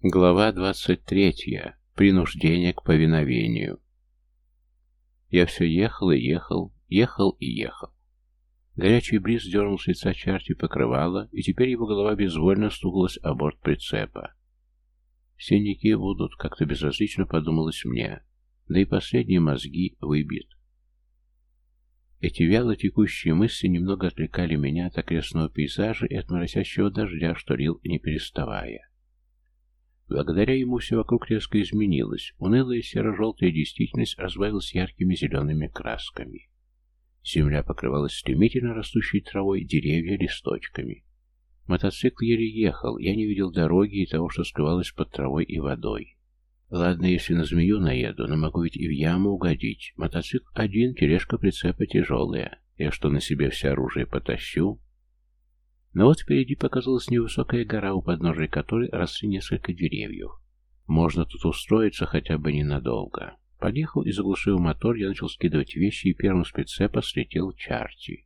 Глава 23. Принуждение к повиновению. Я все ехал и ехал, ехал и ехал. Горячий бриз дернул с лица Чарти покрывало, и теперь его голова безвольно стукалась о борт прицепа. Синяки будут, как-то безразлично подумалось мне, да и последние мозги выбит. Эти вяло текущие мысли немного отвлекали меня от окрестного пейзажа и от моросящего дождя, что лил не переставая. Благодаря ему все вокруг резко изменилось. Унылая серо-желтая действительность разбавилась яркими зелеными красками. Земля покрывалась стремительно растущей травой, деревья листочками. Мотоцикл еле ехал, я не видел дороги и того, что скрывалось под травой и водой. Ладно, если на змею наеду, но могу ведь и в яму угодить. Мотоцикл один, тележка прицепа тяжелая. Я что, на себе все оружие потащу? Но вот впереди показалась невысокая гора, у подножия которой росли несколько деревьев. Можно тут устроиться хотя бы ненадолго. Подъехал и заглушил мотор, я начал скидывать вещи, и первым с прицепа слетел Чарти.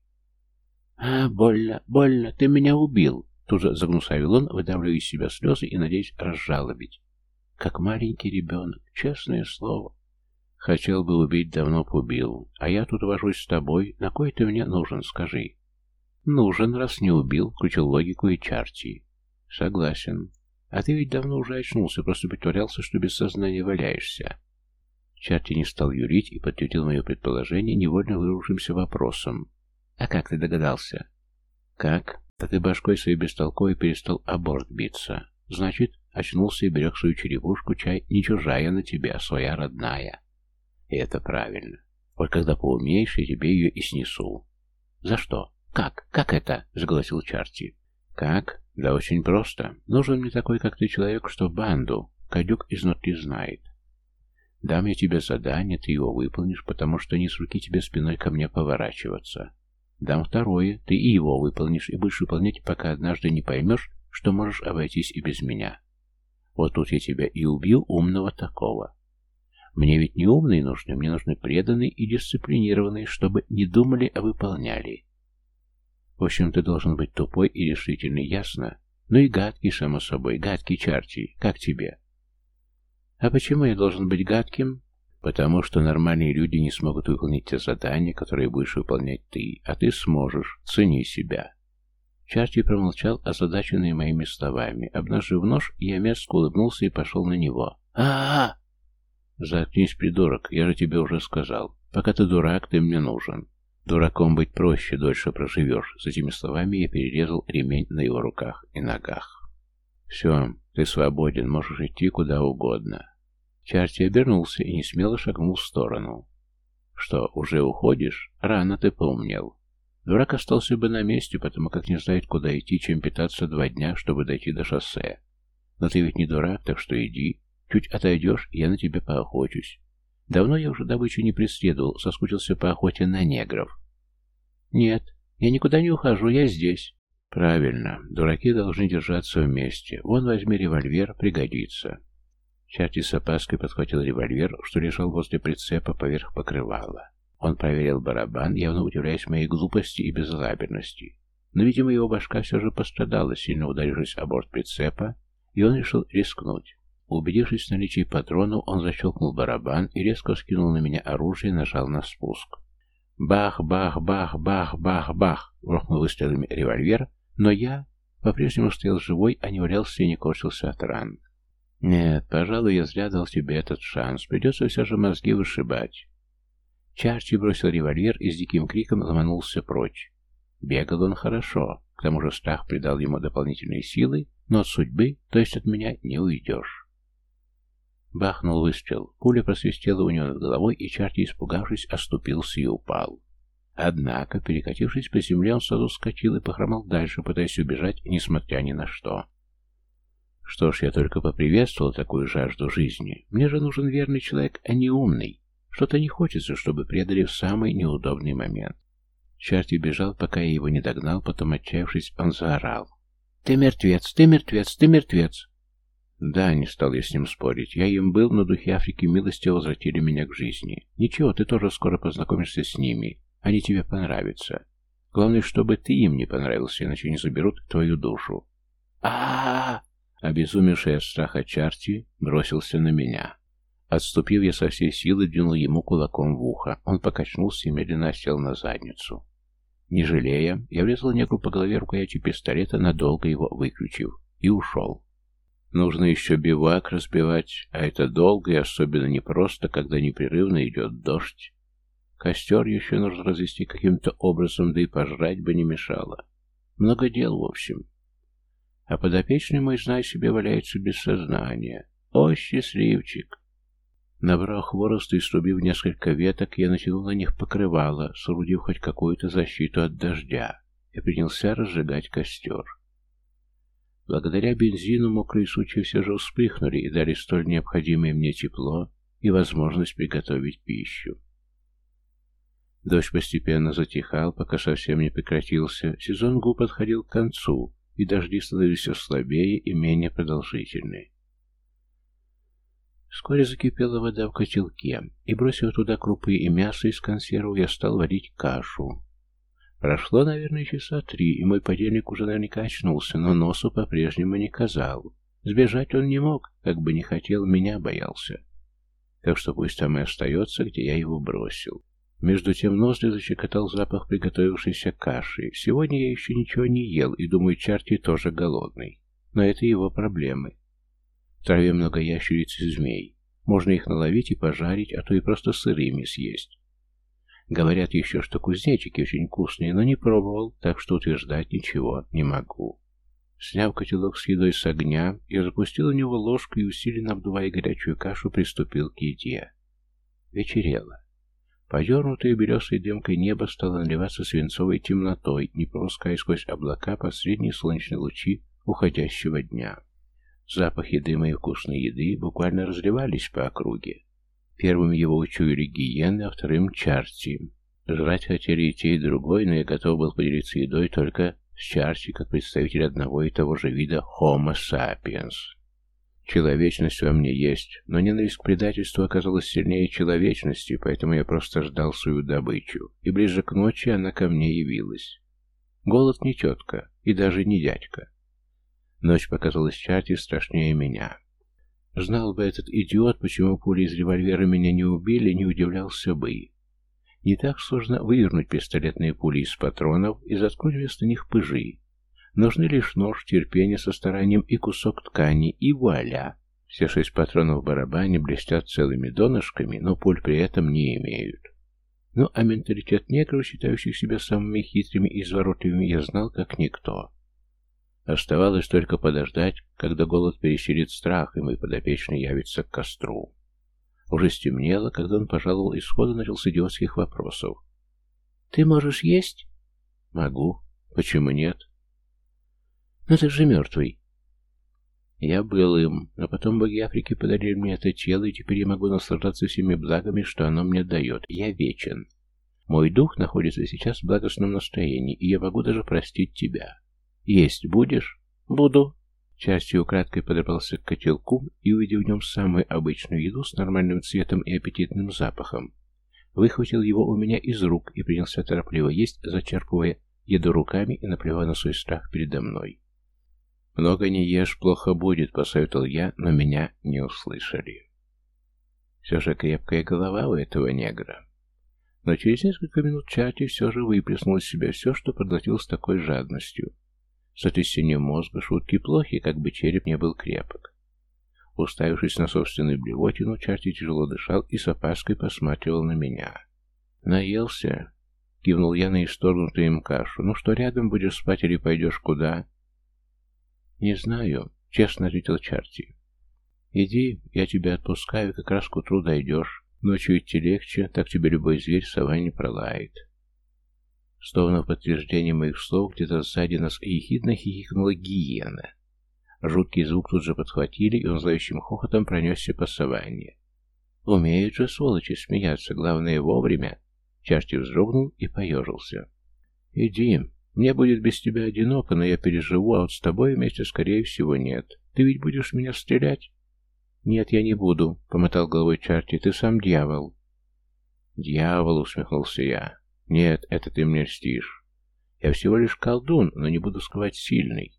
Больно, больно, ты меня убил!» Тут же загнусавил он, выдавливая из себя слезы и надеясь разжалобить. Как маленький ребенок, честное слово. Хотел бы убить, давно б убил. А я тут вожусь с тобой. На кой ты мне нужен, скажи? Нужен, раз не убил, включил логику и Чарти. Согласен. А ты ведь давно уже очнулся, просто притворялся, что без сознания валяешься. Чарти не стал юрить и подтвердил мое предположение невольно вырвавшимся вопросом. А как ты догадался? Как? Да ты башкой своей бестолковой перестал о борт биться. Значит, очнулся и берег свою черепушку, чай не чужая на тебе, а своя родная. И это правильно. Вот когда поумеешь, я тебе ее и снесу. За что? Как? Как это? Заголосил Чарти. Как? Да очень просто. Нужен мне такой, как ты, человек, что банду кадюк изнутри знает. Дам я тебе задание, ты его выполнишь, потому что не с руки тебе спиной ко мне поворачиваться. Дам второе, ты и его выполнишь, и будешь выполнять, пока однажды не поймешь, что можешь обойтись и без меня. Вот тут я тебя и убью, умного такого. Мне ведь не умные нужны, мне нужны преданные и дисциплинированные, чтобы не думали, а выполняли. В общем, ты должен быть тупой и решительный, ясно? Ну и гадкий, само собой, гадкий Чарти, как тебе? А почему я должен быть гадким? Потому что нормальные люди не смогут выполнить те задания, которые будешь выполнять ты, а ты сможешь, цени себя. Чарти промолчал, озадаченный моими словами. Обнажив нож, я мерзко улыбнулся и пошел на него. а Заткнись, придурок, я же тебе уже сказал. Пока ты дурак, ты мне нужен. Дураком быть проще, дольше проживешь. С этими словами я перерезал ремень на его руках и ногах. Все, ты свободен, можешь идти куда угодно. Чарти обернулся и несмело шагнул в сторону. Что, уже уходишь? Рано ты поумнел. Дурак остался бы на месте, потому как не знает, куда идти, чем питаться 2 дня, чтобы дойти до шоссе. Но ты ведь не дурак, так что иди. Чуть отойдешь, я на тебя поохочусь. Давно я уже добычу не преследовал, соскучился по охоте на негров. Нет, я никуда не ухожу, я здесь. Правильно, дураки должны держаться вместе. Вон возьми револьвер, пригодится. Чарти с опаской подхватил револьвер, что лежал возле прицепа поверх покрывала. Он проверил барабан, явно удивляясь моей глупости и безалаберности. Но, видимо, его башка все же пострадала, сильно ударившись о борт прицепа, и он решил рискнуть. Убедившись в наличии патронов, он защелкнул барабан и резко скинул на меня оружие и нажал на спуск. Бах, бах, бах, бах, бах, бах! Грохнул выстрелами револьвер, но я по-прежнему стоял живой, а не валялся и не корчился от ран. Нет, пожалуй, я зря дал тебе этот шанс. Придется все же мозги вышибать. Чарти бросил револьвер и с диким криком ломанулся прочь. Бегал он хорошо, к тому же страх придал ему дополнительные силы, но от судьбы, то есть от меня, не уйдешь. Бахнул выстрел. Пуля просвистела у него над головой, и Чарти, испугавшись, оступился и упал. Однако, перекатившись по земле, он сразу вскочил и похромал дальше, пытаясь убежать, несмотря ни на что. Что ж, я только поприветствовал такую жажду жизни. Мне же нужен верный человек, а не умный. Что-то не хочется, чтобы предали в самый неудобный момент. Чарти бежал, пока я его не догнал, потом, отчаявшись, он заорал. «Ты мертвец! Ты мертвец! Ты мертвец!» Да, не стал я с ним спорить. Я им был, но духи Африки милостиво возвратили меня к жизни. Ничего, ты тоже скоро познакомишься с ними. Они тебе понравятся. Главное, чтобы ты им не понравился, иначе не заберут твою душу. Обезумевший от страха Чарти бросился на меня. Отступив, я со всей силы двинул ему кулаком в ухо. Он покачнулся и медленно сел на задницу. Не жалея, я врезал негру по голове рукоятью пистолета, надолго его выключив, и ушел. Нужно еще бивак разбивать, а это долго и особенно непросто, когда непрерывно идет дождь. Костер еще нужно развести каким-то образом, да и пожрать бы не мешало. Много дел, в общем. А подопечный мой, знай себе, валяется без сознания. О, счастливчик! Набрав хвороста и срубив несколько веток, я натянул на них покрывало, соорудив хоть какую-то защиту от дождя, и принялся разжигать костер. Благодаря бензину мокрые сучья все же вспыхнули и дали столь необходимое мне тепло и возможность приготовить пищу. Дождь постепенно затихал, пока совсем не прекратился, сезон губ подходил к концу, и дожди становились все слабее и менее продолжительны. Вскоре закипела вода в котелке, и, бросив туда крупы и мясо из консервов, я стал варить кашу. Прошло, наверное, часа 3, и мой подельник уже наверняка очнулся, но носу по-прежнему не казал. Сбежать он не мог, как бы не хотел, меня боялся. Так что пусть там и остается, где я его бросил. Между тем ноздри защекотал запах приготовившейся каши. Сегодня я еще ничего не ел, и думаю, Чарти тоже голодный. Но это его проблемы. В траве много ящериц и змей. Можно их наловить и пожарить, а то и просто сырыми съесть. Говорят еще, что кузнечики очень вкусные, но не пробовал, так что утверждать ничего не могу. Сняв котелок с едой с огня, я запустил в него ложку и, усиленно обдувая горячую кашу, приступил к еде. Вечерело. Подернутое белесой дымкой небо стало наливаться свинцовой темнотой, не пропуская сквозь облака последние солнечные лучи уходящего дня. Запахи дыма и вкусной еды буквально разливались по округе. Первым его учуяли гиены, а вторым Чарти. Жрать хотели и те, и другой, но я готов был поделиться едой только с Чарти, как представитель одного и того же вида Homo sapiens. Человечность во мне есть, но ненависть к предательству оказалась сильнее человечности, поэтому я просто ждал свою добычу, и ближе к ночи она ко мне явилась. Голод не тетка, и даже не дядька. Ночь показалась Чарти страшнее меня. Знал бы этот идиот, почему пули из револьвера меня не убили, не удивлялся бы. Не так сложно вывернуть пистолетные пули из патронов и заткнуть вместо них пыжи. Нужны лишь нож, терпение со старанием и кусок ткани, и вуаля! Все 6 патронов в барабане блестят целыми донышками, но пуль при этом не имеют. Ну, а менталитет негров, считающих себя самыми хитрыми и изворотливыми, я знал как никто. Оставалось только подождать, когда голод пересилит страх, и мой подопечный явится к костру. Уже стемнело, когда он пожаловал, и сходу начал с идиотских вопросов. «Ты можешь есть?» «Могу. Почему нет?» «Но ты же мертвый». «Я был им, но потом боги Африки подарили мне это тело, и теперь я могу наслаждаться всеми благами, что оно мне дает. Я вечен. Мой дух находится сейчас в благостном настроении, и я могу даже простить тебя. Есть будешь?» «Буду». Чарти украдкой подобрался к котелку и, увидев в нем самую обычную еду с нормальным цветом и аппетитным запахом, выхватил его у меня из рук и принялся торопливо есть, зачерпывая еду руками и наплевав на свой страх передо мной. «Много не ешь, плохо будет», — посоветовал я, но меня не услышали. Все же крепкая голова у этого негра. Но через несколько минут Чарти все же выплеснул из себя все, что проглотил с такой жадностью. Сотрясение мозга, шутки плохи, как бы череп не был крепок. Уставившись на собственную блевотину, Чарти тяжело дышал и с опаской посматривал на меня. «Наелся?» — кивнул я на исторгнутую им кашу. «Ну что, рядом будешь спать или пойдешь куда?» «Не знаю», — честно ответил Чарти. «Иди, я тебя отпускаю, как раз к утру дойдешь. Ночью идти легче, так тебе любой зверь сова не пролает». Словно в подтверждение моих слов, где-то сзади нас ехидно хихикнула гиена. Жуткий звук тут же подхватили, и он зловещим хохотом пронесся по саванне. Умеют же сволочи смеяться, главное вовремя. Чарти вздрогнул и поежился. «Иди, мне будет без тебя одиноко, но я переживу, а вот с тобой вместе, скорее всего, нет. Ты ведь будешь в меня стрелять?» «Нет, я не буду», — помотал головой Чарти, — «ты сам дьявол». «Дьявол», — усмехнулся я. «Нет, это ты мне льстишь. Я всего лишь колдун, но не буду скрывать сильный.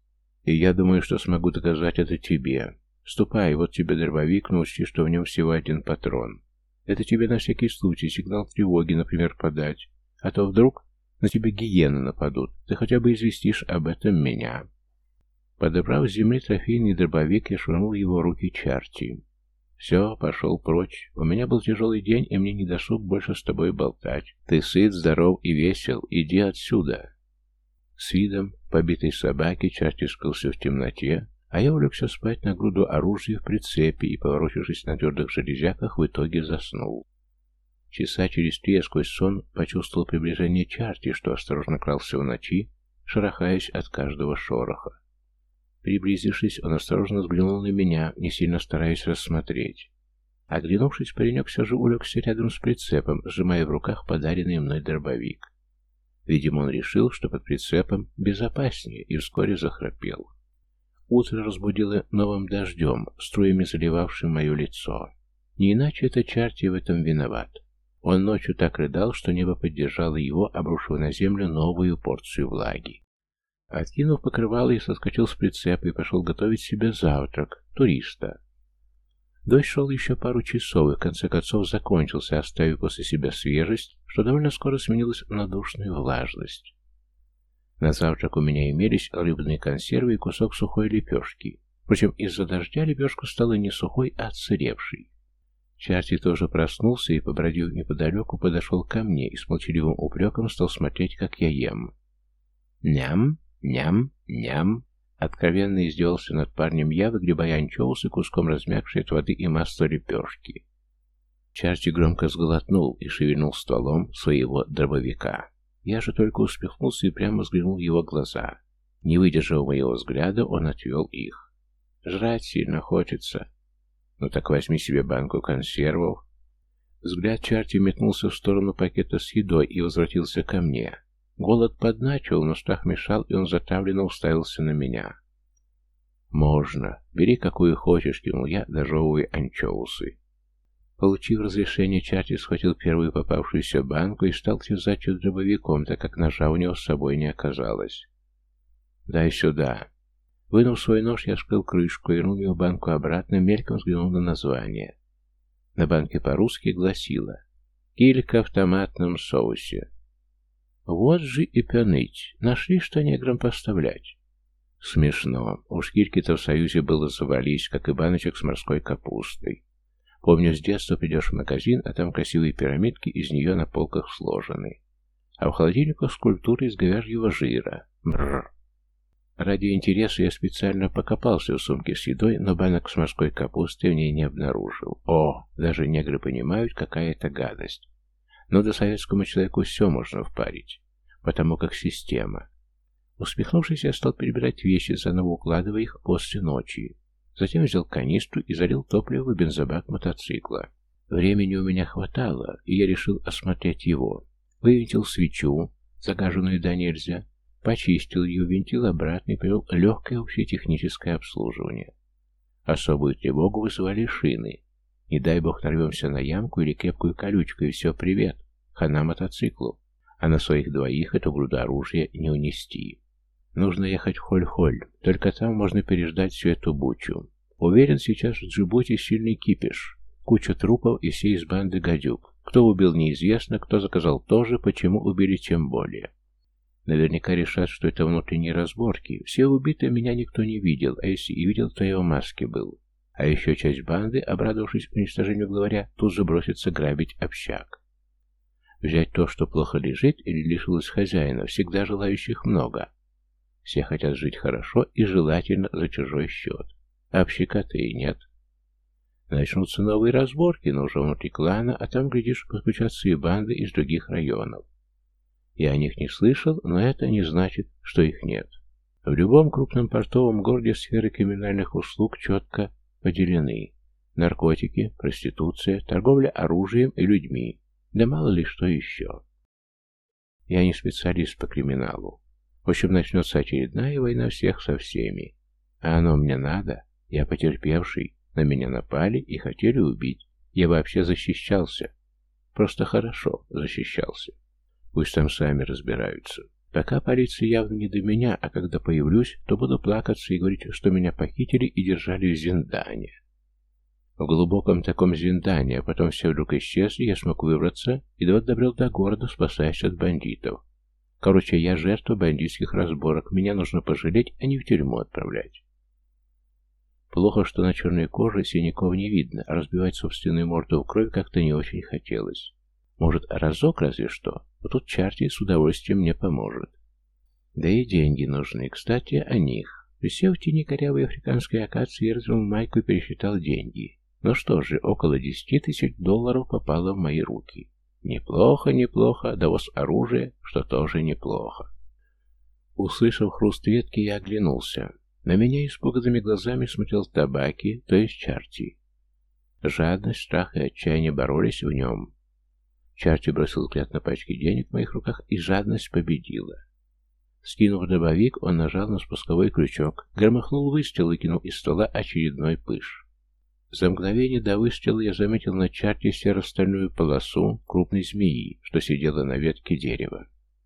И я думаю, что смогу доказать это тебе. Ступай, вот тебе дробовик, но учти, что в нем всего один патрон. Это тебе на всякий случай сигнал тревоги, например, подать. А то вдруг на тебя гиены нападут. Ты хотя бы известишь об этом меня». Подобрав с земли трофейный дробовик, я швырнул его в руки Чарти. «Все, пошел прочь. У меня был тяжелый день, и мне не досуг больше с тобой болтать. Ты сыт, здоров и весел. Иди отсюда». С видом побитой собаки Чарти скрылся в темноте, а я улегся спать на груду оружия в прицепе и, поворочившись на твердых железяках, в итоге заснул. Часа через 3 я сквозь сон почувствовал приближение Чарти, что осторожно крался в ночи, шарахаясь от каждого шороха. Приблизившись, он осторожно взглянул на меня, не сильно стараясь рассмотреть. Оглянувшись, паренек все же улегся рядом с прицепом, сжимая в руках подаренный мной дробовик. Видимо, он решил, что под прицепом безопаснее, и вскоре захрапел. Утро разбудило новым дождем, струями заливавшим мое лицо. Не иначе это Чарти в этом виноват. Он ночью так рыдал, что небо поддержало его, обрушив на землю новую порцию влаги. Откинув покрывало, я соскочил с прицепа и пошел готовить себе завтрак, туриста. Дождь шел еще пару часов и в конце концов закончился, оставив после себя свежесть, что довольно скоро сменилась на душную влажность. На завтрак у меня имелись рыбные консервы и кусок сухой лепешки. Впрочем, из-за дождя лепешка стала не сухой, а отсыревшей. Чарти тоже проснулся и, побродив неподалеку, подошел ко мне и с молчаливым упреком стал смотреть, как я ем. «Ням, ням, ням!» Откровенно издевался над парнем я, выгребая анчоусы куском размягшей от воды и масла лепешки. Чарти громко сглотнул и шевельнул стволом своего дробовика. Я же только усмехнулся и прямо взглянул в его глаза. Не выдержав моего взгляда, он отвел их. «Жрать сильно хочется». «Ну так возьми себе банку консервов». Взгляд Чарти метнулся в сторону пакета с едой и возвратился ко мне. Голод подначивал, но страх мешал, и он затравленно уставился на меня. «Можно. Бери какую хочешь», — кинул я, дожевывая анчоусы. Получив разрешение, Чарти схватил первую попавшуюся банку и стал терзать ее дробовиком, так как ножа у него с собой не оказалось. «Дай сюда». Вынув свой нож, я вскрыл крышку и вернул его банку обратно, мельком взглянул на название. На банке по-русски гласило «Килька в томатном соусе». Вот же и пяныть. Нашли, что неграм поставлять. Смешно. Уж кильки-то в Союзе было завались, как и баночек с морской капустой. Помню, с детства придешь в магазин, а там красивые пирамидки из нее на полках сложены. А в холодильниках скульптуры из говяжьего жира. Бррр. Ради интереса я специально покопался в сумке с едой, но банок с морской капустой в ней не обнаружил. О, даже негры понимают, какая это гадость. Но до советскому человеку все можно впарить, потому как система. Усмехнувшись, я стал перебирать вещи, заново укладывая их после ночи. Затем взял канистру и залил топливо в бензобак мотоцикла. Времени у меня хватало, и я решил осмотреть его. Вывинтил свечу, загаженную до нельзя, почистил ее, винтил обратно и провел легкое общетехническое обслуживание. Особую тревогу вызывали шины. Не дай бог нарвемся на ямку или крепкую колючку, и все, привет, хана мотоциклу. А на своих двоих эту груду оружия не унести. Нужно ехать в Холь-Холь, только там можно переждать всю эту бучу. Уверен, сейчас в Джибути сильный кипиш. Куча трупов и все из банды гадюк. Кто убил, неизвестно, кто заказал тоже, почему убили, тем более. Наверняка решат, что это внутренние разборки. Все убитые меня никто не видел, а если и видел, то я в маске был. А еще часть банды, обрадовавшись уничтожению главаря, тут же бросится грабить общак. Взять то, что плохо лежит или лишилось хозяина, всегда желающих много. Все хотят жить хорошо и желательно за чужой счет. А общака-то и нет. Начнутся новые разборки, но уже внутри клана, а там, глядишь, подключатся и банды из других районов. Я о них не слышал, но это не значит, что их нет. В любом крупном портовом городе сферы криминальных услуг четко поделены. Наркотики, проституция, торговля оружием и людьми. Да мало ли что еще. Я не специалист по криминалу. В общем, начнется очередная война всех со всеми. А оно мне надо? Я потерпевший. На меня напали и хотели убить. Я вообще защищался. Просто хорошо защищался. Пусть там сами разбираются. Пока полиция явно не до меня, а когда появлюсь, то буду плакаться и говорить, что меня похитили и держали в Зиндане. В глубоком таком Зиндане, а потом все вдруг исчезли, я смог выбраться и добрел до города, спасаясь от бандитов. Короче, я жертва бандитских разборок, меня нужно пожалеть, а не в тюрьму отправлять. Плохо, что на черной коже синяков не видно, а разбивать собственную морду в кровь как-то не очень хотелось. Может, разок разве что, вот тут Чарти с удовольствием мне поможет. Да и деньги нужны, кстати, о них. Присев в тени корявой африканской акации, я развернул майку и пересчитал деньги. Ну что же, около 10 тысяч долларов попало в мои руки. Неплохо, неплохо, довоз оружия, что тоже неплохо. Услышав хруст ветки, я оглянулся. На меня испуганными глазами смотрел Табаки, то есть Чарти. Жадность, страх и отчаяние боролись в нем. Чарти бросил взгляд на пачки денег в моих руках, и жадность победила. Скинув дробовик, он нажал на спусковой крючок, громыхнул выстрел и кинул из ствола очередной пыш. За мгновение до выстрела я заметил на Чарти серо-стальную полосу крупной змеи, что сидела на ветке дерева.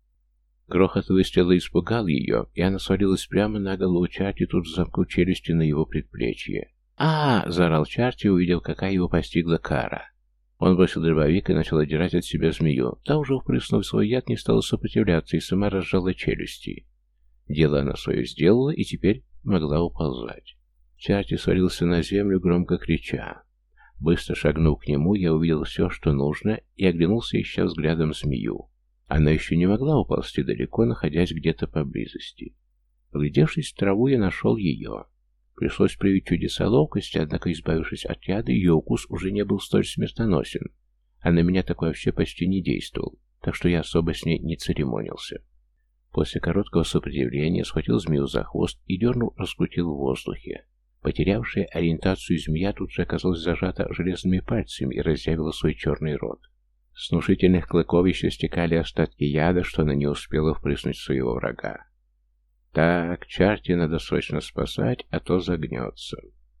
Грохот выстрела испугал ее, и она свалилась прямо на голову Чарти, тут замкнув челюсти на его предплечье. Заорал Чарти, увидев, какая его постигла кара. Он бросил дробовик и начал отдирать от себя змею. Та, уже впрыснув свой яд, не стала сопротивляться и сама разжала челюсти. Дело она свое сделала и теперь могла уползать. Чарти свалился на землю, громко крича. Быстро шагнув к нему, я увидел все, что нужно, и оглянулся, ища взглядом змею. Она еще не могла уползти далеко, находясь где-то поблизости. Вглядевшись в траву, я нашел ее. Пришлось проявить чудеса ловкости, однако, избавившись от яда, ее укус уже не был столь смертоносен, а на меня такой вообще почти не действовал, так что я особо с ней не церемонился. После короткого сопротивления схватил змею за хвост и, дернув, раскрутил в воздухе. Потерявшая ориентацию змея тут же оказалась зажата железными пальцами и разъявила свой черный рот. С внушительных клыков еще стекали остатки яда, что она не успела впрыснуть в своего врага. Так, Чарти надо срочно спасать, а то загнется.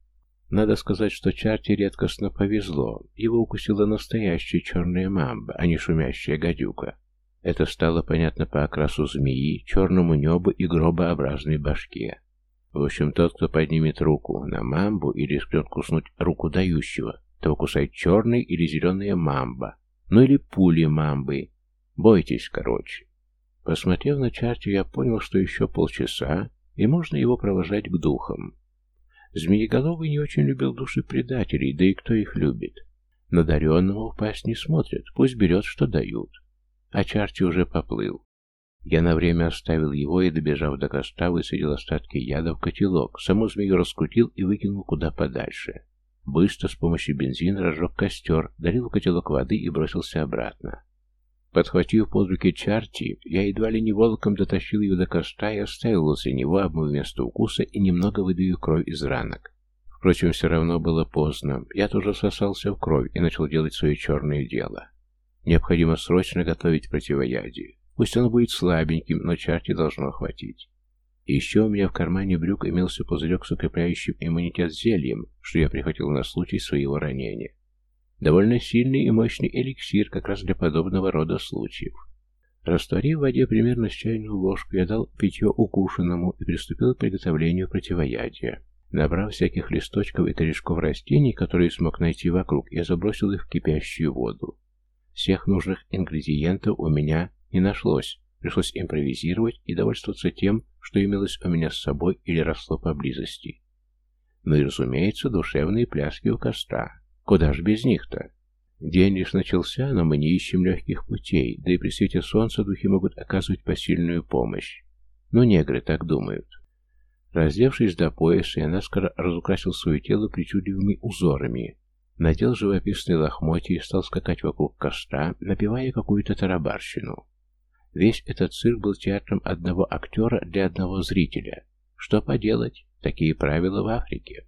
Надо сказать, что Чарти редкостно повезло. Его укусила настоящая черная мамба, а не шумящая гадюка. Это стало понятно по окрасу змеи, черному небу и гробообразной башке. В общем, тот, кто поднимет руку на мамбу или рискнет куснуть руку дающего, того кусает черный или зеленая мамба, ну или пули мамбы. Бойтесь, короче. Посмотрев на Чарти, я понял, что еще полчаса, и можно его провожать к духам. Змееголовый не очень любил души предателей, да и кто их любит. Надаренному в пасть не смотрят, пусть берет, что дают. А Чарти уже поплыл. Я на время оставил его и, добежав до костра, высадил остатки яда в котелок, саму змею раскрутил и выкинул куда подальше. Быстро с помощью бензина разжег костер, долил в котелок воды и бросился обратно. Подхватив под руки Чарти, я едва ли не волоком дотащил его до костра и оставил возле него, обмыв место укуса и немного выдавив кровь из ранок. Впрочем, все равно было поздно. Я тоже сосался в кровь и начал делать свое черное дело. Необходимо срочно готовить противоядие. Пусть оно будет слабеньким, но Чарти должно хватить. И еще у меня в кармане брюк имелся пузырек с укрепляющим иммунитет зельем, что я прихватил на случай своего ранения. Довольно сильный и мощный эликсир как раз для подобного рода случаев. Растворив в воде примерно с чайную ложку, я дал питье укушенному и приступил к приготовлению противоядия. Набрав всяких листочков и корешков растений, которые смог найти вокруг, я забросил их в кипящую воду. Всех нужных ингредиентов у меня не нашлось, пришлось импровизировать и довольствоваться тем, что имелось у меня с собой или росло поблизости. Ну и, разумеется, душевные пляски у костра. Куда ж без них-то? День лишь начался, но мы не ищем легких путей, да и при свете солнца духи могут оказывать посильную помощь. Но негры так думают. Раздевшись до пояса, я наскоро разукрасил свое тело причудливыми узорами, надел живописные лохмотья и стал скакать вокруг костра, напевая какую-то тарабарщину. Весь этот цирк был театром одного актера для одного зрителя. Что поделать? Такие правила в Африке.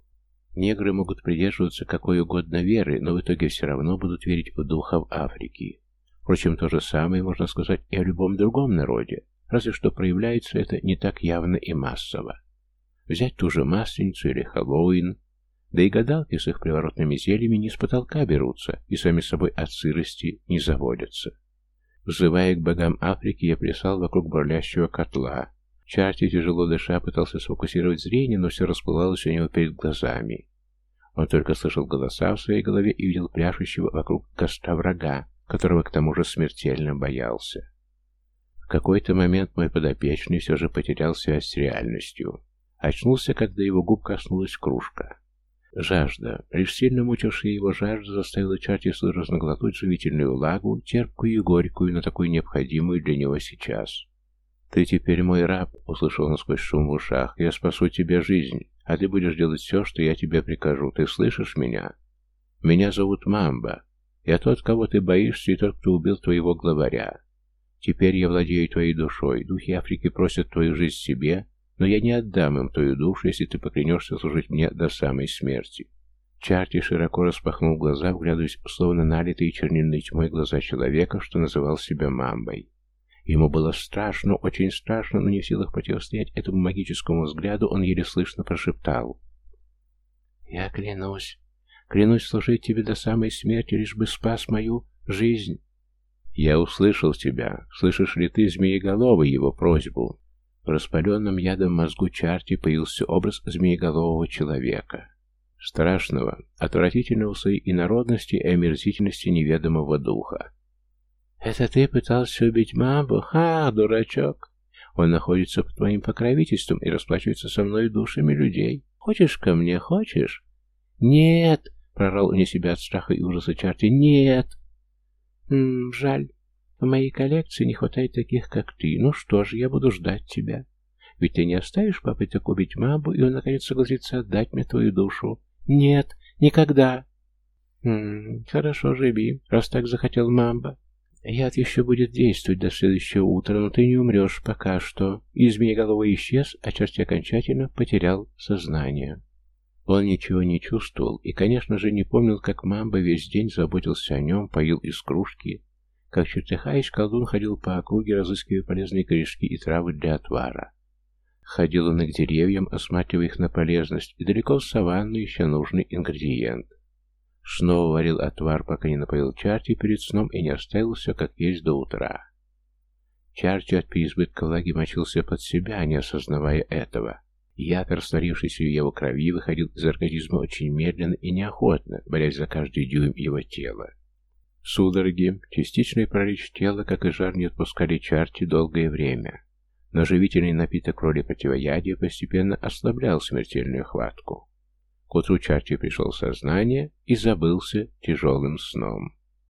Негры могут придерживаться какой угодно веры, но в итоге все равно будут верить в духов Африки. Впрочем, то же самое можно сказать и о любом другом народе, разве что проявляется это не так явно и массово. Взять ту же Масленицу или Хэллоуин, да и гадалки с их приворотными зельями не с потолка берутся и сами собой от сырости не заводятся. Взывая к богам Африки, я плясал вокруг бурлящего котла. Чарти, тяжело дыша, пытался сфокусировать зрение, но все расплывалось у него перед глазами. Он только слышал голоса в своей голове и видел пляшущего вокруг костра врага, которого к тому же смертельно боялся. В какой-то момент мой подопечный все же потерял связь с реальностью. Очнулся, когда его губ коснулась кружка. Жажда, лишь сильно мучившая его жажда, заставила Чарти судорожно глотнуть живительную влагу, терпкую и горькую, но такую необходимую для него сейчас. «Ты теперь мой раб», — услышал он сквозь шум в ушах. «Я спасу тебе жизнь, а ты будешь делать все, что я тебе прикажу. Ты слышишь меня? Меня зовут Мамба. Я тот, кого ты боишься, и тот, кто убил твоего главаря. Теперь я владею твоей душой. Духи Африки просят твою жизнь себе, но я не отдам им твою душу, если ты поклянешься служить мне до самой смерти». Чарти широко распахнул глаза, вглядываясь в словно налитые чернильной тьмой глаза человека, что называл себя Мамбой. Ему было страшно, очень страшно, но не в силах противостоять этому магическому взгляду, он еле слышно прошептал: «Я клянусь служить тебе до самой смерти, лишь бы спас мою жизнь». «Я услышал тебя. Слышишь ли ты, Змееголовый, его просьбу?» В распаленном ядом мозгу Чарти появился образ змееголового человека. Страшного, отвратительного в своей инородности и омерзительности неведомого духа. «Это ты пытался убить Мамбу? Ха, дурачок! Он находится под твоим покровительством и расплачивается со мной душами людей. Хочешь ко мне, хочешь?» «Нет!» — прорал вне себя от страха и ужаса Чарти. «Нет!» «Жаль. В моей коллекции не хватает таких, как ты. Ну что же, я буду ждать тебя. Ведь ты не оставишь попыток убить Мамбу, и он наконец согласится отдать мне твою душу». «Нет, никогда!» «Хорошо, живи, раз так захотел Мамба. Яд еще будет действовать до следующего утра, но ты не умрешь пока что». И Змееголовый исчез, а Чарти окончательно потерял сознание. Он ничего не чувствовал и, конечно же, не помнил, как Мамба весь день заботился о нем, поил из кружки, как, чертыхаясь, колдун ходил по округе, разыскивая полезные корешки и травы для отвара. Ходил он и к деревьям, осматривая их на полезность, и далеко в саванну ища нужный ингредиент. Снова варил отвар, пока не напоил Чарти перед сном и не оставил все как есть до утра. Чарти от переизбытка влаги мочился под себя, не осознавая этого. Яд, растворившийся в его крови, выходил из организма очень медленно и неохотно, борясь за каждый дюйм его тела. Судороги, частичный паралич тела, как и жар, не отпускали Чарти долгое время. Но живительный напиток в роли противоядия постепенно ослаблял смертельную хватку. К утру Чарти пришел в сознание и забылся тяжелым сном.